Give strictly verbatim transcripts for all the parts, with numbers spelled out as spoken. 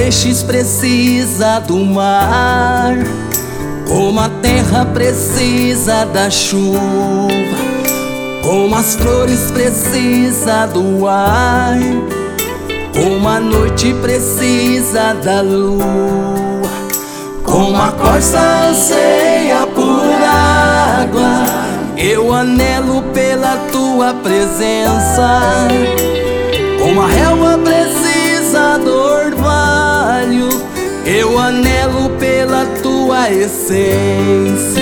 peixes precisa do mar, como a terra precisa da chuva, como as flores precisa do ar, como a noite precisa da lua, como a corça anseia por água, eu anelo pela tua presença. Como a relva precisa do orvalho, eu anelo pela tua essência.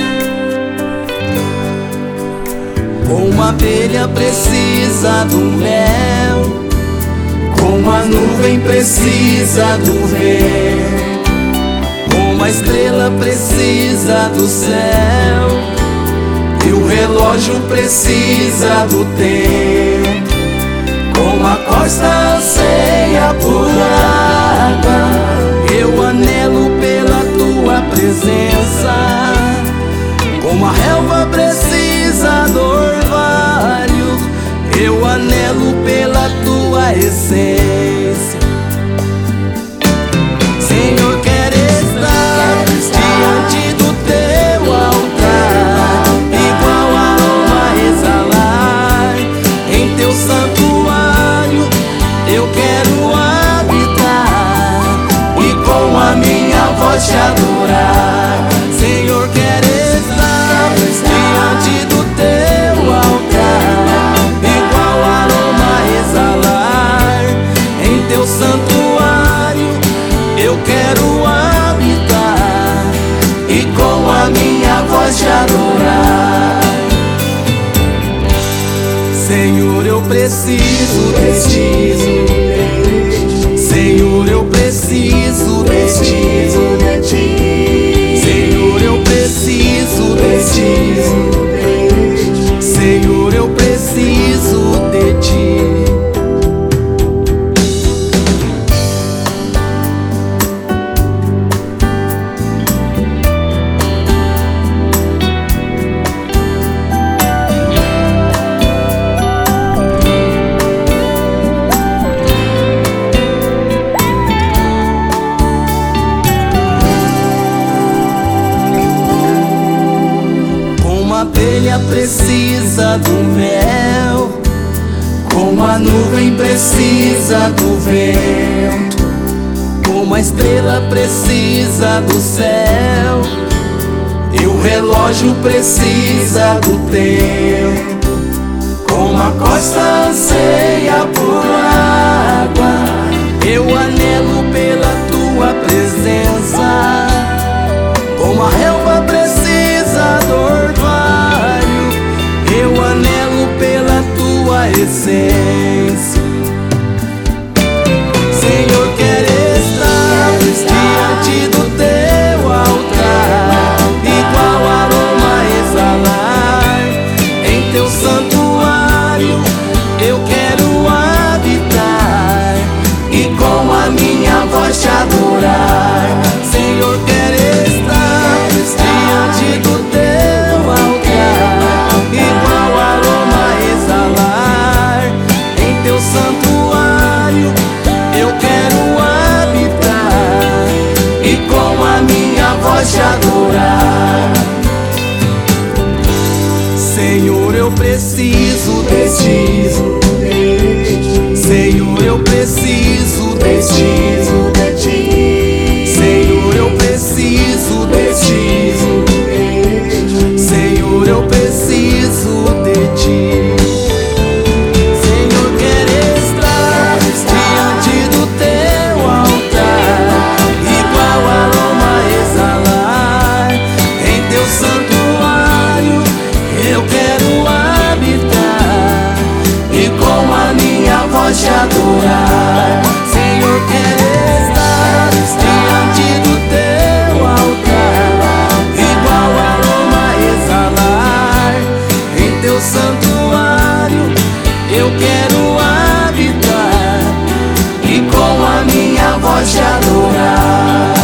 Como a abelha precisa do mel, como a nuvem precisa do vento, como a estrela precisa do céu, e o relógio precisa do tempo. Como a costa anseia por água, eu anelo pela tua presença. Como a relva precisa do orvalho, eu anelo pela tua essência. Senhor, quero estar diante do teu altar, igual aroma a exalar em teu santuário. Eu quero habitar e com a minha voz te adorar. Senhor, quero estar diante do teu altar, igual aroma a exalar em teu santuário. Eu quero habitar e com a minha voz te adorar. Senhor, eu preciso de ti. Senhor, eu preciso de ti. Senhor, eu preciso de ti. Senhor, eu preciso de ti. A abelha precisa do mel, como a nuvem precisa do vento, como a estrela precisa do céu, e o relógio precisa do tempo. Como a costa anseia por água, eu anelo pela tua presença. Como a relva precisa do orvalho, eu anelo pela tua essência. Senhor, quero estar diante do teu altar, igual aroma a exalar em teu santuário. Eu quero habitar e com a minha voz te adorar. Senhor, quero estar diante do teu altar, igual aroma a exalar em teu santuário. Eu quero habitar e com a minha voz te adorar. Senhor, eu preciso de ti. Senhor, eu preciso de ti. Senhor, eu preciso de ti. Senhor, eu preciso de ti. Senhor, quero estar diante do teu altar, igual aroma a exalar em teu santuário. Eu quero habitar e com a minha voz te adorar. Senhor, quero estar diante do teu altar, igual aroma a exalar em teu santuário. Eu quero habitar e com a minha voz te adorar.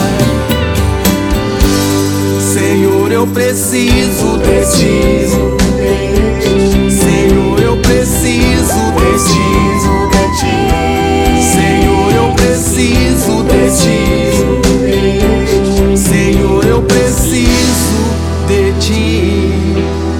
Senhor, eu preciso de ti. Senhor, eu preciso de ti. Senhor, eu preciso de ti. ti.